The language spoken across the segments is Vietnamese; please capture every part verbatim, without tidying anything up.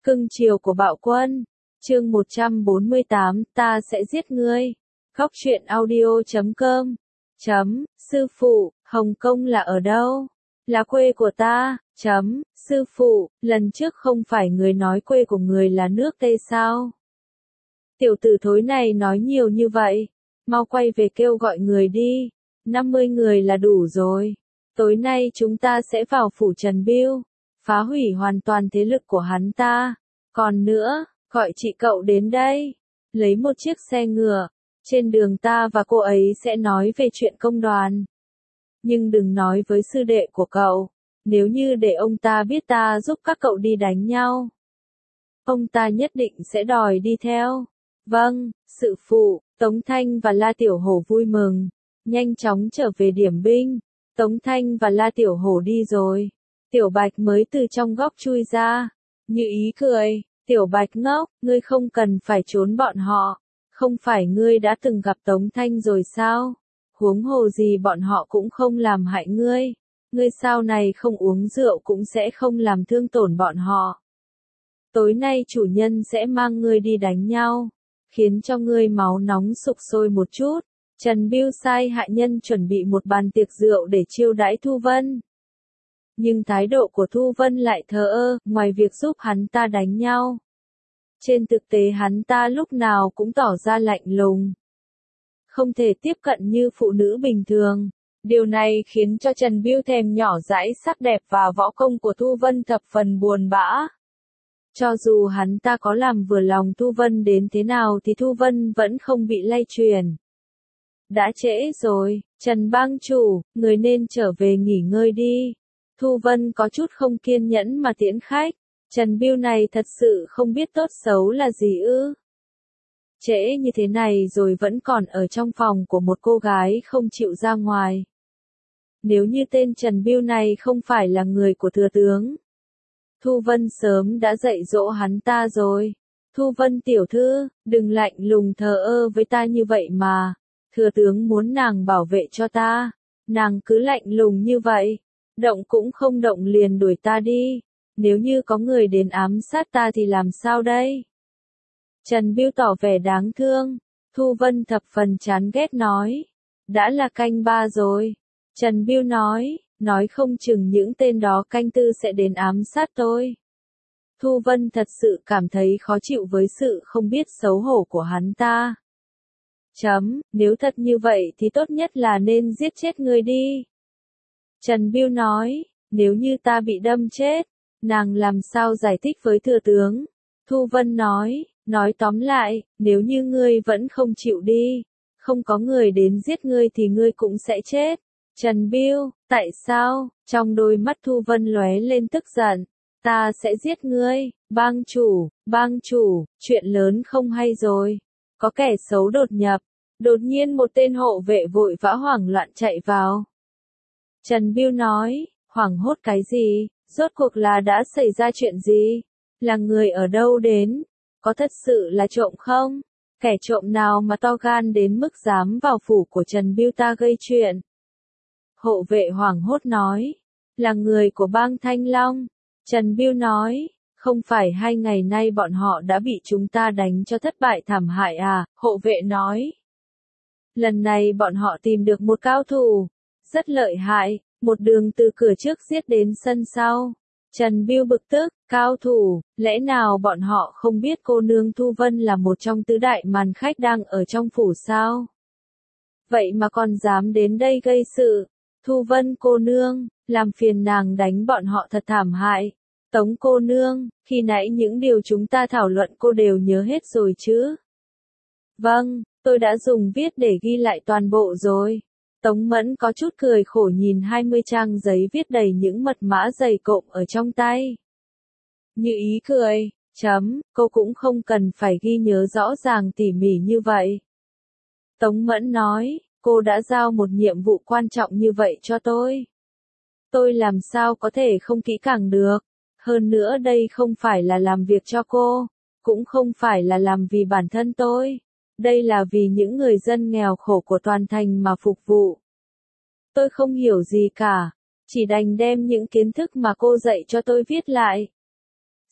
Cưng chiều của bạo quân. Chương một trăm bốn mươi tám, ta sẽ giết ngươi. Góc truyện audio chấm com. Chấm, sư phụ, Hồng Kông là ở đâu? Là quê của ta. Chấm, sư phụ, lần trước không phải người nói quê của người là nước Tây sao? Tiểu tử thối này nói nhiều như vậy. Mau quay về kêu gọi người đi. năm mươi người là đủ rồi. Tối nay chúng ta sẽ vào phủ Trần Biêu. Phá hủy hoàn toàn thế lực của hắn ta. Còn nữa, gọi chị cậu đến đây. Lấy một chiếc xe ngựa. Trên đường ta và cô ấy sẽ nói về chuyện công đoàn. Nhưng đừng nói với sư đệ của cậu. Nếu như để ông ta biết ta giúp các cậu đi đánh nhau, ông ta nhất định sẽ đòi đi theo. Vâng, sự phụ. Tống Thanh và La Tiểu Hổ vui mừng. Nhanh chóng trở về điểm binh. Tống Thanh và La Tiểu Hổ đi rồi. Tiểu Bạch mới từ trong góc chui ra. Như ý cười. Tiểu Bạch ngốc, ngươi không cần phải trốn bọn họ. Không phải ngươi đã từng gặp Tống Thanh rồi sao? Huống hồ gì bọn họ cũng không làm hại ngươi. Ngươi sau này không uống rượu cũng sẽ không làm thương tổn bọn họ. Tối nay chủ nhân sẽ mang ngươi đi đánh nhau. Khiến cho ngươi máu nóng sục sôi một chút. Trần Biêu sai hạ nhân chuẩn bị một bàn tiệc rượu để chiêu đãi Thu Vân. Nhưng thái độ của Thu Vân lại thờ ơ, ngoài việc giúp hắn ta đánh nhau. Trên thực tế hắn ta lúc nào cũng tỏ ra lạnh lùng. Không thể tiếp cận như phụ nữ bình thường. Điều này khiến cho Trần Biêu thèm nhỏ dãi sắc đẹp và võ công của Thu Vân thập phần buồn bã. Cho dù hắn ta có làm vừa lòng Thu Vân đến thế nào thì Thu Vân vẫn không bị lay truyền. Đã trễ rồi, Trần bang chủ, người nên trở về nghỉ ngơi đi. Thu Vân có chút không kiên nhẫn mà tiễn khách. Trần Biêu này thật sự không biết tốt xấu là gì ư. Trễ như thế này rồi vẫn còn ở trong phòng của một cô gái không chịu ra ngoài. Nếu như tên Trần Biêu này không phải là người của thừa tướng, Thu Vân sớm đã dạy dỗ hắn ta rồi. Thu Vân tiểu thư, đừng lạnh lùng thờ ơ với ta như vậy mà. Thừa tướng muốn nàng bảo vệ cho ta. Nàng cứ lạnh lùng như vậy. Động cũng không động liền đuổi ta đi. Nếu như có người đến ám sát ta thì làm sao đây? Trần Biêu tỏ vẻ đáng thương. Thu Vân thập phần chán ghét nói. Đã là canh ba rồi. Trần Biêu nói, nói không chừng những tên đó canh tư sẽ đến ám sát tôi. Thu Vân thật sự cảm thấy khó chịu với sự không biết xấu hổ của hắn ta. Chấm, nếu thật như vậy thì tốt nhất là nên giết chết người đi. Trần Biêu nói, nếu như ta bị đâm chết, nàng làm sao giải thích với thừa tướng? Thu Vân nói, nói tóm lại, nếu như ngươi vẫn không chịu đi, không có người đến giết ngươi thì ngươi cũng sẽ chết. Trần Biêu, tại sao? Trong đôi mắt Thu Vân lóe lên tức giận. Ta sẽ giết ngươi, bang chủ, bang chủ, chuyện lớn không hay rồi. Có kẻ xấu đột nhập. Đột nhiên một tên hộ vệ vội vã hoảng loạn chạy vào. Trần Biêu nói, hoảng hốt cái gì? Rốt cuộc là đã xảy ra chuyện gì? Là người ở đâu đến? Có thật sự là trộm không? Kẻ trộm nào mà to gan đến mức dám vào phủ của Trần Biêu ta gây chuyện? Hộ vệ hoảng hốt nói, là người của bang Thanh Long. Trần Biêu nói, không phải hai ngày nay bọn họ đã bị chúng ta đánh cho thất bại thảm hại à? Hộ vệ nói, lần này bọn họ tìm được một cao thủ, rất lợi hại, một đường từ cửa trước giết đến sân sau. Trần Biêu bực tức, cao thủ, lẽ nào bọn họ không biết cô nương Thu Vân là một trong tứ đại màn khách đang ở trong phủ sao? Vậy mà còn dám đến đây gây sự. Thu Vân cô nương, làm phiền nàng đánh bọn họ thật thảm hại. Tống cô nương, khi nãy những điều chúng ta thảo luận cô đều nhớ hết rồi chứ? Vâng, tôi đã dùng viết để ghi lại toàn bộ rồi. Tống Mẫn có chút cười khổ nhìn hai mươi trang giấy viết đầy những mật mã dày cộm ở trong tay. Như ý cười, chấm, cô cũng không cần phải ghi nhớ rõ ràng tỉ mỉ như vậy. Tống Mẫn nói, cô đã giao một nhiệm vụ quan trọng như vậy cho tôi. Tôi làm sao có thể không kỹ càng được. Hơn nữa đây không phải là làm việc cho cô, cũng không phải là làm vì bản thân tôi. Đây là vì những người dân nghèo khổ của toàn thành mà phục vụ. Tôi không hiểu gì cả, chỉ đành đem những kiến thức mà cô dạy cho tôi viết lại.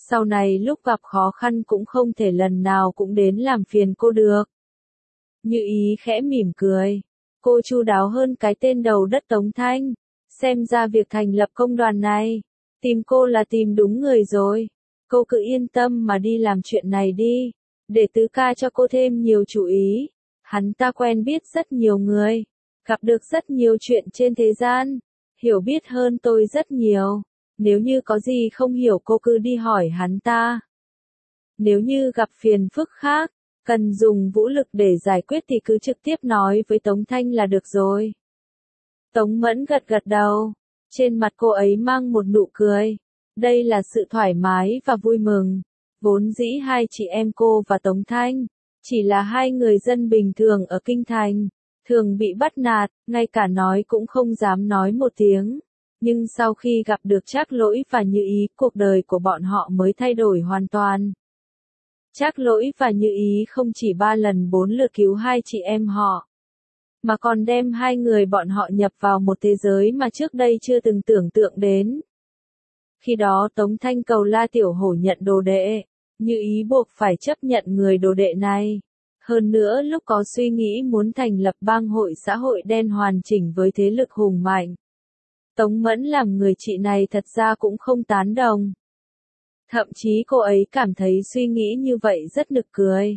Sau này lúc gặp khó khăn cũng không thể lần nào cũng đến làm phiền cô được. Như ý khẽ mỉm cười. Cô chu đáo hơn cái tên đầu đất Tống Thanh. Xem ra việc thành lập công đoàn này, tìm cô là tìm đúng người rồi. Cô cứ yên tâm mà đi làm chuyện này đi. Để tứ ca cho cô thêm nhiều chú ý. Hắn ta quen biết rất nhiều người. Gặp được rất nhiều chuyện trên thế gian. Hiểu biết hơn tôi rất nhiều. Nếu như có gì không hiểu cô cứ đi hỏi hắn ta. Nếu như gặp phiền phức khác, cần dùng vũ lực để giải quyết thì cứ trực tiếp nói với Tống Thanh là được rồi. Tống Mẫn gật gật đầu. Trên mặt cô ấy mang một nụ cười. Đây là sự thoải mái và vui mừng. Vốn dĩ hai chị em cô và Tống Thanh chỉ là hai người dân bình thường ở Kinh Thành, thường bị bắt nạt, ngay cả nói cũng không dám nói một tiếng. Nhưng sau khi gặp được Trác Lỗi và Như Ý, cuộc đời của bọn họ mới thay đổi hoàn toàn. Trác Lỗi và Như Ý không chỉ ba lần bốn lượt cứu hai chị em họ, mà còn đem hai người bọn họ nhập vào một thế giới mà trước đây chưa từng tưởng tượng đến. Khi đó Tống Thanh cầu La Tiểu Hổ nhận đồ đệ, Như Ý buộc phải chấp nhận người đồ đệ này. Hơn nữa lúc có suy nghĩ muốn thành lập bang hội xã hội đen hoàn chỉnh với thế lực hùng mạnh. Tống Mẫn làm người chị này thật ra cũng không tán đồng. Thậm chí cô ấy cảm thấy suy nghĩ như vậy rất nực cười.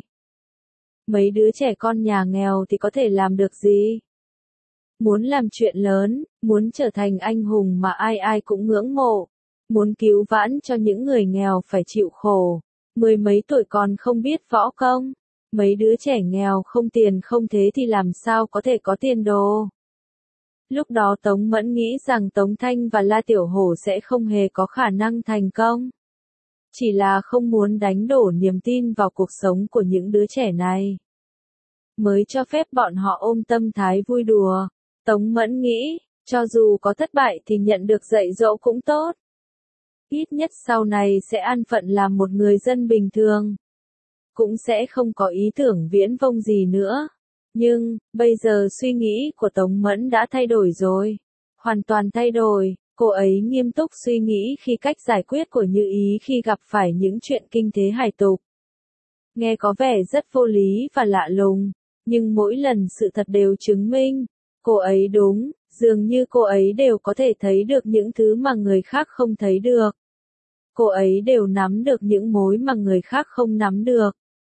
Mấy đứa trẻ con nhà nghèo thì có thể làm được gì? Muốn làm chuyện lớn, muốn trở thành anh hùng mà ai ai cũng ngưỡng mộ. Muốn cứu vãn cho những người nghèo phải chịu khổ. Mười mấy tuổi còn không biết võ công. Mấy đứa trẻ nghèo không tiền không thế thì làm sao có thể có tiền đồ. Lúc đó Tống Mẫn nghĩ rằng Tống Thanh và La Tiểu Hổ sẽ không hề có khả năng thành công. Chỉ là không muốn đánh đổ niềm tin vào cuộc sống của những đứa trẻ này. Mới cho phép bọn họ ôm tâm thái vui đùa. Tống Mẫn nghĩ, cho dù có thất bại thì nhận được dạy dỗ cũng tốt. Ít nhất sau này sẽ an phận làm một người dân bình thường. Cũng sẽ không có ý tưởng viễn vông gì nữa. Nhưng, bây giờ suy nghĩ của Tống Mẫn đã thay đổi rồi. Hoàn toàn thay đổi, cô ấy nghiêm túc suy nghĩ khi cách giải quyết của Như Ý khi gặp phải những chuyện kinh thế hài tục. Nghe có vẻ rất vô lý và lạ lùng, nhưng mỗi lần sự thật đều chứng minh, cô ấy đúng, dường như cô ấy đều có thể thấy được những thứ mà người khác không thấy được. Cô ấy đều nắm được những mối mà người khác không nắm được.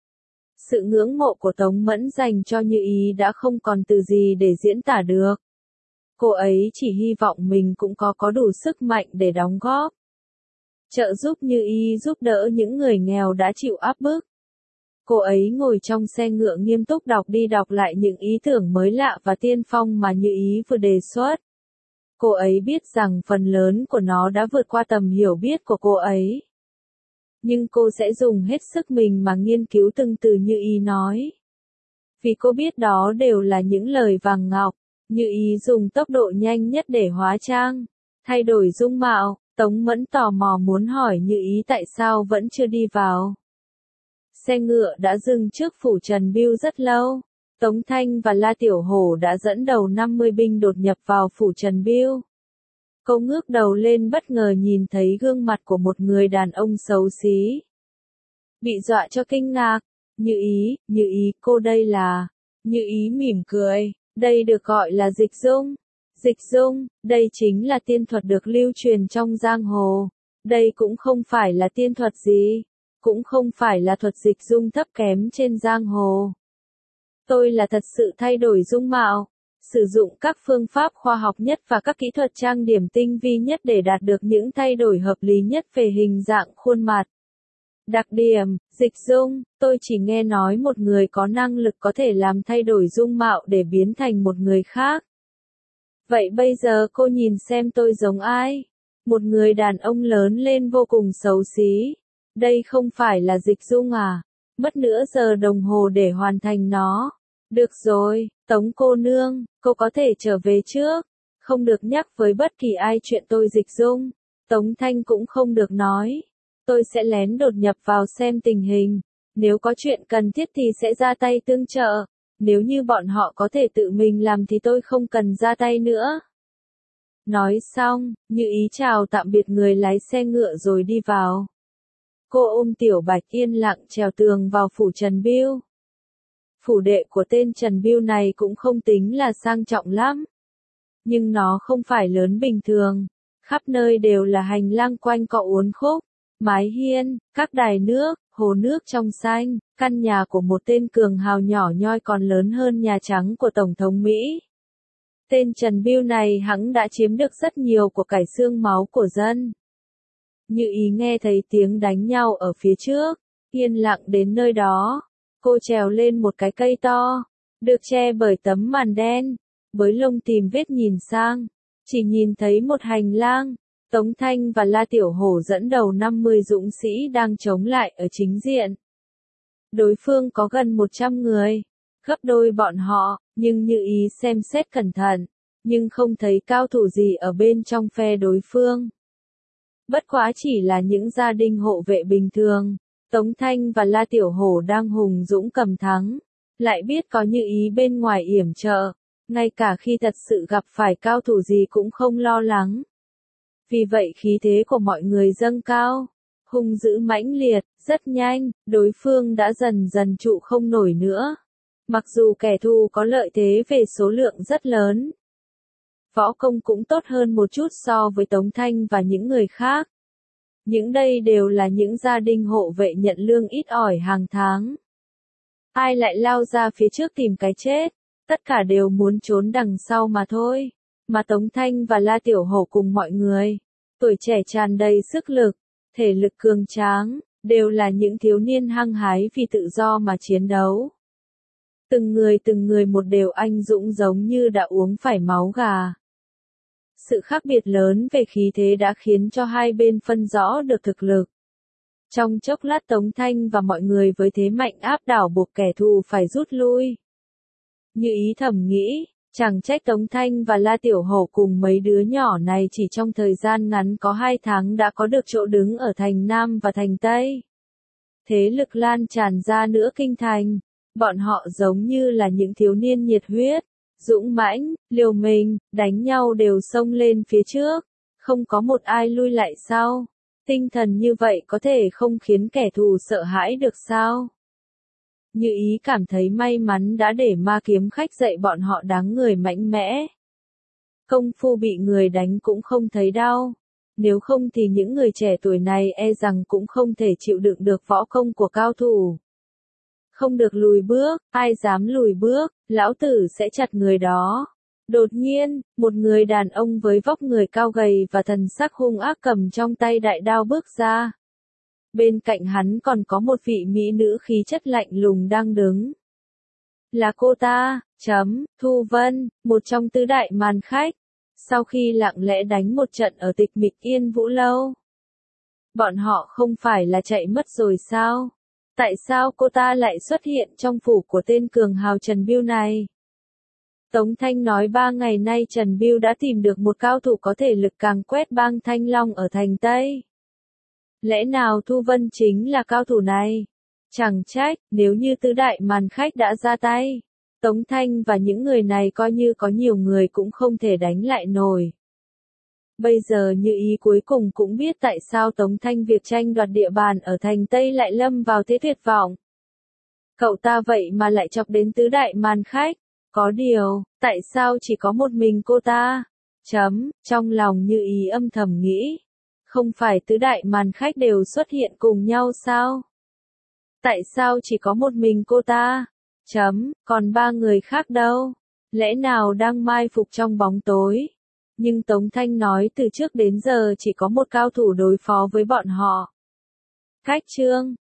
Sự ngưỡng mộ của Tống Mẫn dành cho Như Ý đã không còn từ gì để diễn tả được. Cô ấy chỉ hy vọng mình cũng có có đủ sức mạnh để đóng góp. Trợ giúp Như Ý giúp đỡ những người nghèo đã chịu áp bức. Cô ấy ngồi trong xe ngựa nghiêm túc đọc đi đọc lại những ý tưởng mới lạ và tiên phong mà Như Ý vừa đề xuất. Cô ấy biết rằng phần lớn của nó đã vượt qua tầm hiểu biết của cô ấy. Nhưng cô sẽ dùng hết sức mình mà nghiên cứu từng từ Như Ý nói. Vì cô biết đó đều là những lời vàng ngọc. Như Ý dùng tốc độ nhanh nhất để hóa trang, thay đổi dung mạo. Tống Mẫn tò mò muốn hỏi Như Ý tại sao vẫn chưa đi vào. Xe ngựa đã dừng trước phủ Trần Bưu rất lâu. Tống Thanh và La Tiểu Hổ đã dẫn đầu năm mươi binh đột nhập vào phủ Trần Bưu. Cô ngước đầu lên bất ngờ nhìn thấy gương mặt của một người đàn ông xấu xí. Bị dọa cho kinh ngạc. Như Ý, Như Ý, cô đây là... Như Ý mỉm cười. Đây được gọi là dịch dung. Dịch dung, đây chính là tiên thuật được lưu truyền trong giang hồ. Đây cũng không phải là tiên thuật gì. Cũng không phải là thuật dịch dung thấp kém trên giang hồ. Tôi là thật sự thay đổi dung mạo. Sử dụng các phương pháp khoa học nhất và các kỹ thuật trang điểm tinh vi nhất để đạt được những thay đổi hợp lý nhất về hình dạng khuôn mặt. Đặc điểm, dịch dung, tôi chỉ nghe nói một người có năng lực có thể làm thay đổi dung mạo để biến thành một người khác. Vậy bây giờ cô nhìn xem tôi giống ai? Một người đàn ông lớn lên vô cùng xấu xí. Đây không phải là dịch dung à? Mất nửa giờ đồng hồ để hoàn thành nó. Được rồi, Tống cô nương, cô có thể trở về trước. Không được nhắc với bất kỳ ai chuyện tôi dịch dung. Tống Thanh cũng không được nói. Tôi sẽ lén đột nhập vào xem tình hình. Nếu có chuyện cần thiết thì sẽ ra tay tương trợ. Nếu như bọn họ có thể tự mình làm thì tôi không cần ra tay nữa. Nói xong, Như Ý chào tạm biệt người lái xe ngựa rồi đi vào. Cô ôm Tiểu Bạch yên lặng trèo tường vào phủ Trần Bưu. Phủ đệ của tên Trần Bưu này cũng không tính là sang trọng lắm. Nhưng nó không phải lớn bình thường. Khắp nơi đều là hành lang quanh co uốn khúc, mái hiên, các đài nước, hồ nước trong xanh, căn nhà của một tên cường hào nhỏ nhoi còn lớn hơn Nhà Trắng của Tổng thống Mỹ. Tên Trần Bưu này hẵng đã chiếm được rất nhiều của cải xương máu của dân. Như Ý nghe thấy tiếng đánh nhau ở phía trước, yên lặng đến nơi đó. Cô trèo lên một cái cây to, được che bởi tấm màn đen, bới lông tìm vết nhìn sang, chỉ nhìn thấy một hành lang. Tống Thanh và La Tiểu Hổ dẫn đầu năm mươi dũng sĩ đang chống lại ở chính diện. Đối phương có gần một trăm người, gấp đôi bọn họ, nhưng Như Ý xem xét cẩn thận, nhưng không thấy cao thủ gì ở bên trong phe đối phương. Bất quá chỉ là những gia đình hộ vệ bình thường. Tống Thanh và La Tiểu Hổ đang hùng dũng cầm thắng, lại biết có Như Ý bên ngoài yểm trợ, ngay cả khi thật sự gặp phải cao thủ gì cũng không lo lắng. Vì vậy khí thế của mọi người dâng cao, hung dữ mãnh liệt, rất nhanh, đối phương đã dần dần trụ không nổi nữa. Mặc dù kẻ thù có lợi thế về số lượng rất lớn, võ công cũng tốt hơn một chút so với Tống Thanh và những người khác. Những đây đều là những gia đình hộ vệ nhận lương ít ỏi hàng tháng. Ai lại lao ra phía trước tìm cái chết, tất cả đều muốn trốn đằng sau mà thôi. Mà Tống Thanh và La Tiểu Hổ cùng mọi người, tuổi trẻ tràn đầy sức lực, thể lực cường tráng, đều là những thiếu niên hăng hái vì tự do mà chiến đấu. Từng người từng người một đều anh dũng giống như đã uống phải máu gà. Sự khác biệt lớn về khí thế đã khiến cho hai bên phân rõ được thực lực. Trong chốc lát Tống Thanh và mọi người với thế mạnh áp đảo buộc kẻ thù phải rút lui. Như Ý thầm nghĩ, chẳng trách Tống Thanh và La Tiểu Hổ cùng mấy đứa nhỏ này chỉ trong thời gian ngắn có hai tháng đã có được chỗ đứng ở thành Nam và thành Tây. Thế lực lan tràn ra nữa kinh thành, bọn họ giống như là những thiếu niên nhiệt huyết, dũng mãnh, liều mình, đánh nhau đều xông lên phía trước, không có một ai lui lại sau. Tinh thần như vậy có thể không khiến kẻ thù sợ hãi được sao? Như Ý cảm thấy may mắn đã để Ma Kiếm Khách dạy bọn họ đáng người mạnh mẽ. Công phu bị người đánh cũng không thấy đau. Nếu không thì những người trẻ tuổi này e rằng cũng không thể chịu đựng được võ công của cao thủ. Không được lùi bước, ai dám lùi bước, lão tử sẽ chặt người đó. Đột nhiên, một người đàn ông với vóc người cao gầy và thần sắc hung ác cầm trong tay đại đao bước ra. Bên cạnh hắn còn có một vị mỹ nữ khí chất lạnh lùng đang đứng. Là cô ta, chấm, Thu Vân, một trong tứ đại màn khách. Sau khi lặng lẽ đánh một trận ở tịch mịch Yên Vũ Lâu. Bọn họ không phải là chạy mất rồi sao? Tại sao cô ta lại xuất hiện trong phủ của tên cường hào Trần Bưu này? Tống Thanh nói ba ngày nay Trần Bưu đã tìm được một cao thủ có thể lực càng quét bang Thanh Long ở thành Tây. Lẽ nào Thu Vân chính là cao thủ này? Chẳng trách, nếu như tứ đại màn khách đã ra tay, Tống Thanh và những người này coi như có nhiều người cũng không thể đánh lại nổi. Bây giờ Như Ý cuối cùng cũng biết tại sao Tống Thanh việc tranh đoạt địa bàn ở thành Tây lại lâm vào thế tuyệt vọng. Cậu ta vậy mà lại chọc đến tứ đại màn khách. Có điều, tại sao chỉ có một mình cô ta? Chấm, trong lòng Như Ý âm thầm nghĩ. Không phải tứ đại màn khách đều xuất hiện cùng nhau sao? Tại sao chỉ có một mình cô ta? Chấm, còn ba người khác đâu? Lẽ nào đang mai phục trong bóng tối? Nhưng Tống Thanh nói từ trước đến giờ chỉ có một cao thủ đối phó với bọn họ. Cách chương